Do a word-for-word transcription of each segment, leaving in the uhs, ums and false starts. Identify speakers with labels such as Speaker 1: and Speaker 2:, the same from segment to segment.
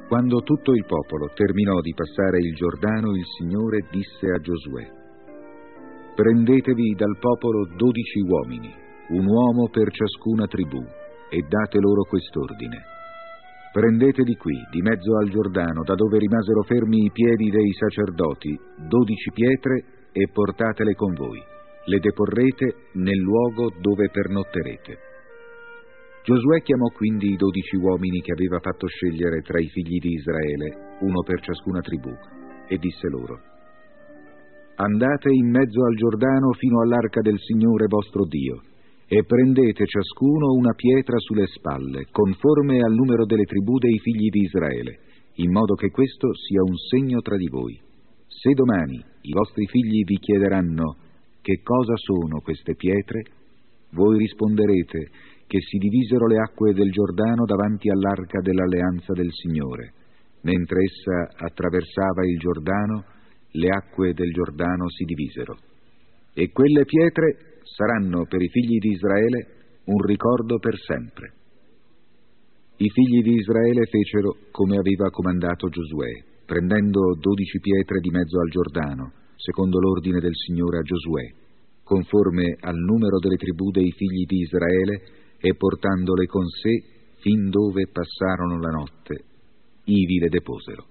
Speaker 1: Quando tutto il popolo terminò di passare il Giordano, il Signore disse a Giosuè: «Prendetevi dal popolo dodici uomini, un uomo per ciascuna tribù, e date loro quest'ordine. Prendete di qui, di mezzo al Giordano, da dove rimasero fermi i piedi dei sacerdoti, dodici pietre e portatele con voi. Le deporrete nel luogo dove pernotterete». Giosuè chiamò quindi i dodici uomini che aveva fatto scegliere tra i figli di Israele, uno per ciascuna tribù, e disse loro: «Andate in mezzo al Giordano fino all'arca del Signore vostro Dio, e prendete ciascuno una pietra sulle spalle, conforme al numero delle tribù dei figli di Israele, in modo che questo sia un segno tra di voi. Se domani i vostri figli vi chiederanno: che cosa sono queste pietre? Voi risponderete che si divisero le acque del Giordano davanti all'arca dell'alleanza del Signore. Mentre essa attraversava il Giordano, le acque del Giordano si divisero. E quelle pietre saranno per i figli di Israele un ricordo per sempre». I figli di Israele fecero come aveva comandato Giosuè, prendendo dodici pietre di mezzo al Giordano, secondo l'ordine del Signore a Giosuè, conforme al numero delle tribù dei figli di Israele, e portandole con sé fin dove passarono la notte, ivi le deposero.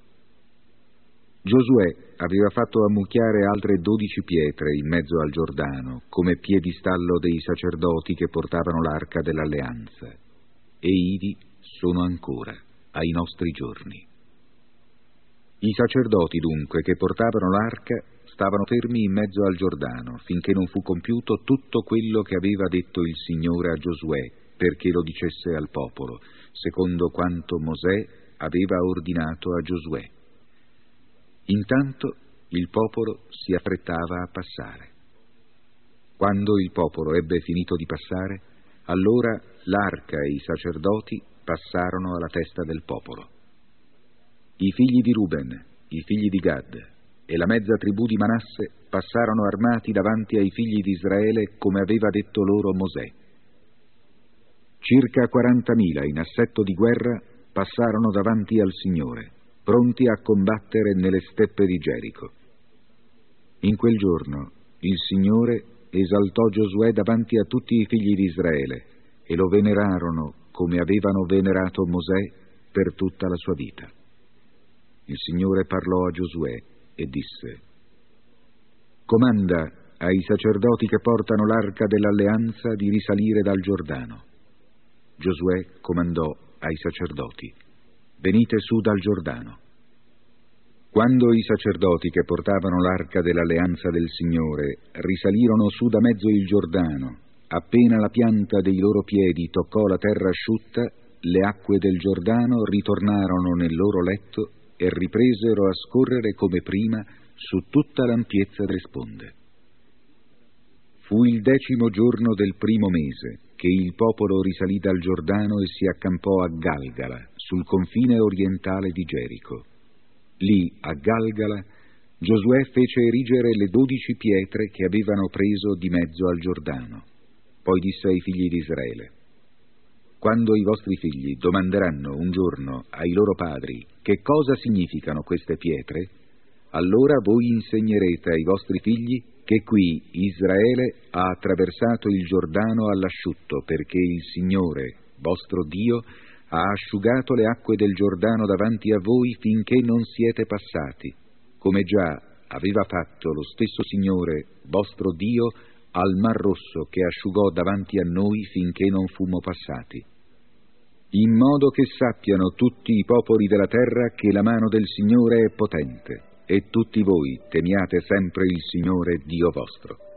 Speaker 1: Giosuè aveva fatto ammucchiare altre dodici pietre in mezzo al Giordano, come piedistallo dei sacerdoti che portavano l'arca dell'alleanza, e ivi sono ancora ai nostri giorni. I sacerdoti dunque che portavano l'arca stavano fermi in mezzo al Giordano, finché non fu compiuto tutto quello che aveva detto il Signore a Giosuè, perché lo dicesse al popolo, secondo quanto Mosè aveva ordinato a Giosuè. Intanto il popolo si affrettava a passare. Quando il popolo ebbe finito di passare, allora l'arca e i sacerdoti passarono alla testa del popolo. I figli di Ruben, i figli di Gad e la mezza tribù di Manasse passarono armati davanti ai figli di Israele, come aveva detto loro Mosè. Circa quarantamila in assetto di guerra passarono davanti al Signore, pronti a combattere nelle steppe di Gerico. In quel giorno il Signore esaltò Giosuè davanti a tutti i figli di Israele, e lo venerarono come avevano venerato Mosè per tutta la sua vita. Il Signore parlò a Giosuè e disse: «Comanda ai sacerdoti che portano l'arca dell'alleanza di risalire dal Giordano». Giosuè comandò ai sacerdoti: «Venite su dal Giordano». Quando i sacerdoti che portavano l'arca dell'alleanza del Signore risalirono su da mezzo il Giordano, appena la pianta dei loro piedi toccò la terra asciutta, le acque del Giordano ritornarono nel loro letto e ripresero a scorrere come prima su tutta l'ampiezza delle sponde. Fu il decimo giorno del primo mese che il popolo risalì dal Giordano e si accampò a Galgala, sul confine orientale di Gerico. Lì, a Galgala, Giosuè fece erigere le dodici pietre che avevano preso di mezzo al Giordano. Poi disse ai figli di Israele: «Quando i vostri figli domanderanno un giorno ai loro padri che cosa significano queste pietre, allora voi insegnerete ai vostri figli che qui Israele ha attraversato il Giordano all'asciutto, perché il Signore, vostro Dio, ha asciugato le acque del Giordano davanti a voi finché non siete passati, come già aveva fatto lo stesso Signore, vostro Dio, al Mar Rosso, che asciugò davanti a noi finché non fummo passati. In modo che sappiano tutti i popoli della terra che la mano del Signore è potente, e tutti voi temiate sempre il Signore Dio vostro».